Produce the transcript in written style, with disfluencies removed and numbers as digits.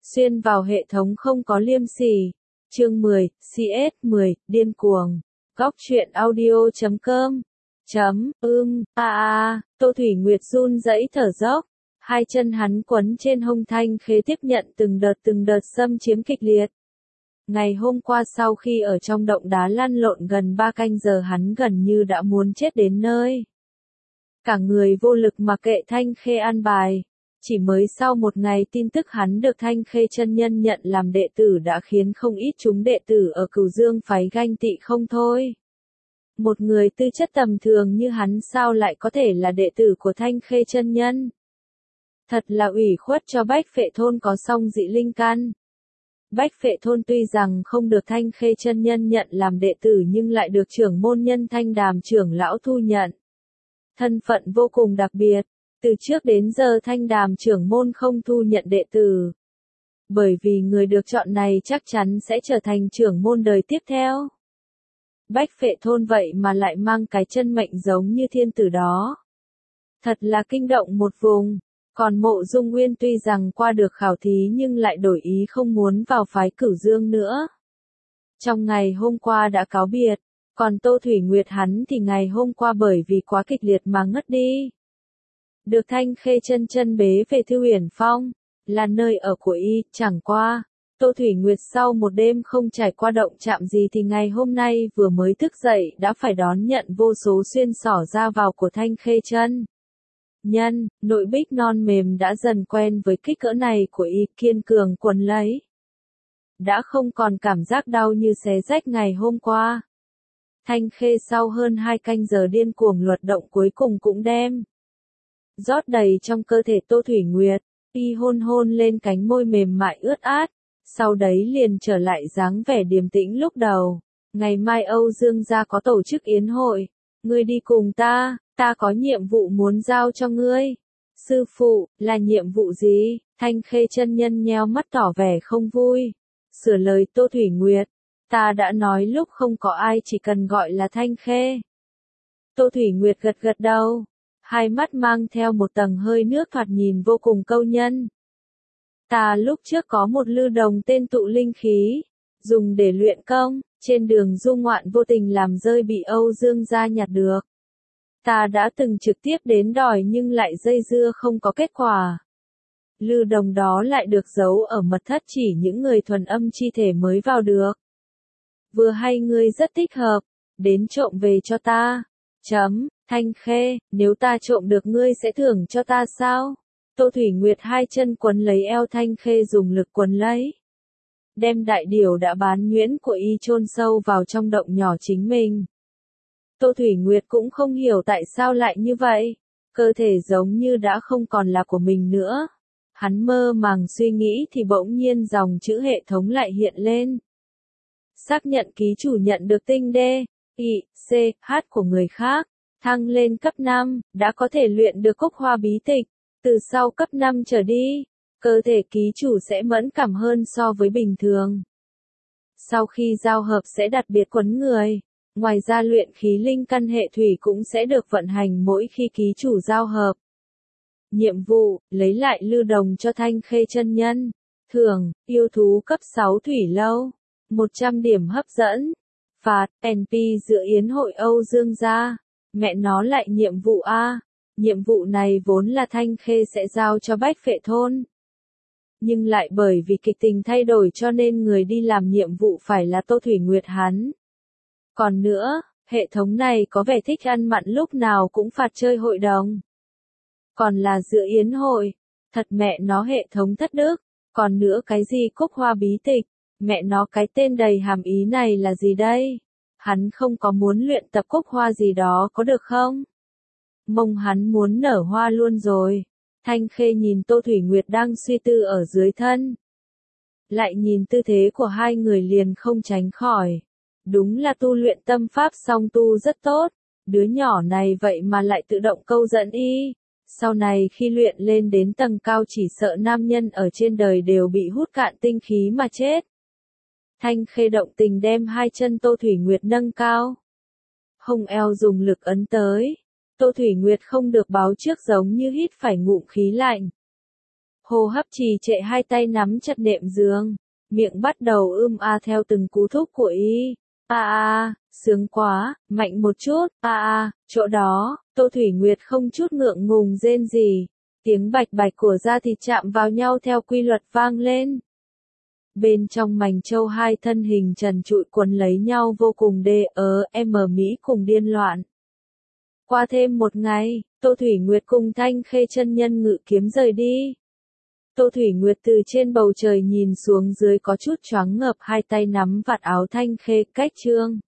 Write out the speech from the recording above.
Xuyên vào hệ thống không có liêm sỉ. Chương 10, CS10, điên cuồng. Góc truyện audio.com. Tô Thủy Nguyệt run rẩy thở dốc. Hai chân hắn quấn trên hông Thanh Khê tiếp nhận từng đợt xâm chiếm kịch liệt. Ngày hôm qua sau khi ở trong động đá lăn lộn gần 3 canh giờ hắn gần như đã muốn chết đến nơi. Cả người vô lực mà kệ Thanh Khê an bài. Chỉ mới sau một ngày tin tức hắn được Thanh Khê chân nhân nhận làm đệ tử đã khiến không ít chúng đệ tử ở Cửu Dương phái ganh tị không thôi. Một người tư chất tầm thường như hắn sao lại có thể là đệ tử của Thanh Khê chân nhân? Thật là ủy khuất cho Bách Phệ Thôn có song dị linh căn. Bách Phệ Thôn tuy rằng không được Thanh Khê chân nhân nhận làm đệ tử nhưng lại được trưởng môn nhân Thanh Đàm trưởng lão thu nhận. Thân phận vô cùng đặc biệt. Từ trước đến giờ Thanh Đàm trưởng môn không thu nhận đệ tử. Bởi vì người được chọn này chắc chắn sẽ trở thành trưởng môn đời tiếp theo. Bách Phệ Thôn vậy mà lại mang cái chân mệnh giống như thiên tử đó. Thật là kinh động một vùng. Còn Mộ Dung Nguyên tuy rằng qua được khảo thí nhưng lại đổi ý không muốn vào phái Cửu Dương nữa. Trong ngày hôm qua đã cáo biệt, còn Tô Thủy Nguyệt hắn thì ngày hôm qua bởi vì quá kịch liệt mà ngất đi. Được Thanh Khê chân chân bế về Thư Huyền Phong, là nơi ở của y, chẳng qua. Tô Thủy Nguyệt sau một đêm không trải qua động chạm gì thì ngày hôm nay vừa mới thức dậy đã phải đón nhận vô số xuyên xỏ ra vào của Thanh Khê chân nhân, nội bích non mềm đã dần quen với kích cỡ này của y, kiên cường quấn lấy. Đã không còn cảm giác đau như xé rách ngày hôm qua. Thanh Khê sau hơn 2 canh giờ điên cuồng luật động cuối cùng cũng đem rót đầy trong cơ thể Tô Thủy Nguyệt, y hôn hôn lên cánh môi mềm mại ướt át, sau đấy liền trở lại dáng vẻ điềm tĩnh lúc đầu. Ngày mai Âu Dương gia có tổ chức yến hội, ngươi đi cùng ta có nhiệm vụ muốn giao cho ngươi. Sư phụ, là nhiệm vụ gì? Thanh Khê chân nhân nheo mắt tỏ vẻ không vui. Sửa lời Tô Thủy Nguyệt, ta đã nói lúc không có ai chỉ cần gọi là Thanh Khê. Tô Thủy Nguyệt gật gật đầu. Hai mắt mang theo một tầng hơi nước thoạt nhìn vô cùng câu nhân. Ta lúc trước có một lư đồng tên tụ linh khí, dùng để luyện công, trên đường du ngoạn vô tình làm rơi bị Âu Dương gia nhặt được. Ta đã từng trực tiếp đến đòi nhưng lại dây dưa không có kết quả. Lư đồng đó lại được giấu ở mật thất chỉ những người thuần âm chi thể mới vào được. Vừa hay ngươi rất thích hợp, đến trộm về cho ta. Thanh Khê, nếu ta trộm được ngươi sẽ thưởng cho ta sao? Tô Thủy Nguyệt hai chân quấn lấy eo Thanh Khê dùng lực quấn lấy. Đem đại điểu đã bán nhuyễn của y chôn sâu vào trong động nhỏ chính mình. Tô Thủy Nguyệt cũng không hiểu tại sao lại như vậy. Cơ thể giống như đã không còn là của mình nữa. Hắn mơ màng suy nghĩ thì bỗng nhiên dòng chữ hệ thống lại hiện lên. Xác nhận ký chủ nhận được tinh D, I, C, H của người khác. Thăng lên cấp 5, đã có thể luyện được cúc hoa bí tịch. Từ sau cấp 5 trở đi, cơ thể ký chủ sẽ mẫn cảm hơn so với bình thường. Sau khi giao hợp sẽ đặc biệt quấn người. Ngoài ra luyện khí linh căn hệ thủy cũng sẽ được vận hành mỗi khi ký chủ giao hợp. Nhiệm vụ, lấy lại lư đồng cho Thanh Khê chân nhân. Thưởng, yêu thú cấp 6 thủy lâu. 100 điểm hấp dẫn. Phạt, NP giữa yến hội Âu Dương gia. Mẹ nó lại nhiệm vụ A. Nhiệm vụ này vốn là Thanh Khê sẽ giao cho Bách Phệ Thôn. Nhưng lại bởi vì kịch tình thay đổi cho nên người đi làm nhiệm vụ phải là Tô Thủy Nguyệt hắn. Còn nữa, hệ thống này có vẻ thích ăn mặn lúc nào cũng phạt chơi hội đồng. Còn là giữa yến hội. Thật mẹ nó hệ thống thất đức. Còn nữa cái gì cúc hoa bí tịch. Mẹ nó cái tên đầy hàm ý này là gì đây? Hắn không có muốn luyện tập cúc hoa gì đó có được không? Mông hắn muốn nở hoa luôn rồi. Thanh Khê nhìn Tô Thủy Nguyệt đang suy tư ở dưới thân. Lại nhìn tư thế của hai người liền không tránh khỏi. Đúng là tu luyện tâm pháp song tu rất tốt. Đứa nhỏ này vậy mà lại tự động câu dẫn y. Sau này khi luyện lên đến tầng cao chỉ sợ nam nhân ở trên đời đều bị hút cạn tinh khí mà chết. Thanh Khê động tình đem hai chân Tô Thủy Nguyệt nâng cao. Hông eo dùng lực ấn tới. Tô Thủy Nguyệt không được báo trước giống như hít phải ngụm khí lạnh. Hô hấp trì trệ, hai tay nắm chặt nệm giường, miệng bắt đầu theo từng cú thúc của y. Sướng quá, mạnh một chút, chỗ đó, Tô Thủy Nguyệt không chút ngượng ngùng rên rỉ. Tiếng bạch bạch của da thịt chạm vào nhau theo quy luật vang lên. Bên trong mành châu hai thân hình trần trụi quấn lấy nhau vô cùng mỹ cùng điên loạn. Qua thêm một ngày, Tô Thủy Nguyệt cùng Thanh Khê chân nhân ngự kiếm rời đi. Tô Thủy Nguyệt từ trên bầu trời nhìn xuống dưới có chút choáng ngợp, hai tay nắm vạt áo Thanh Khê, cách trương.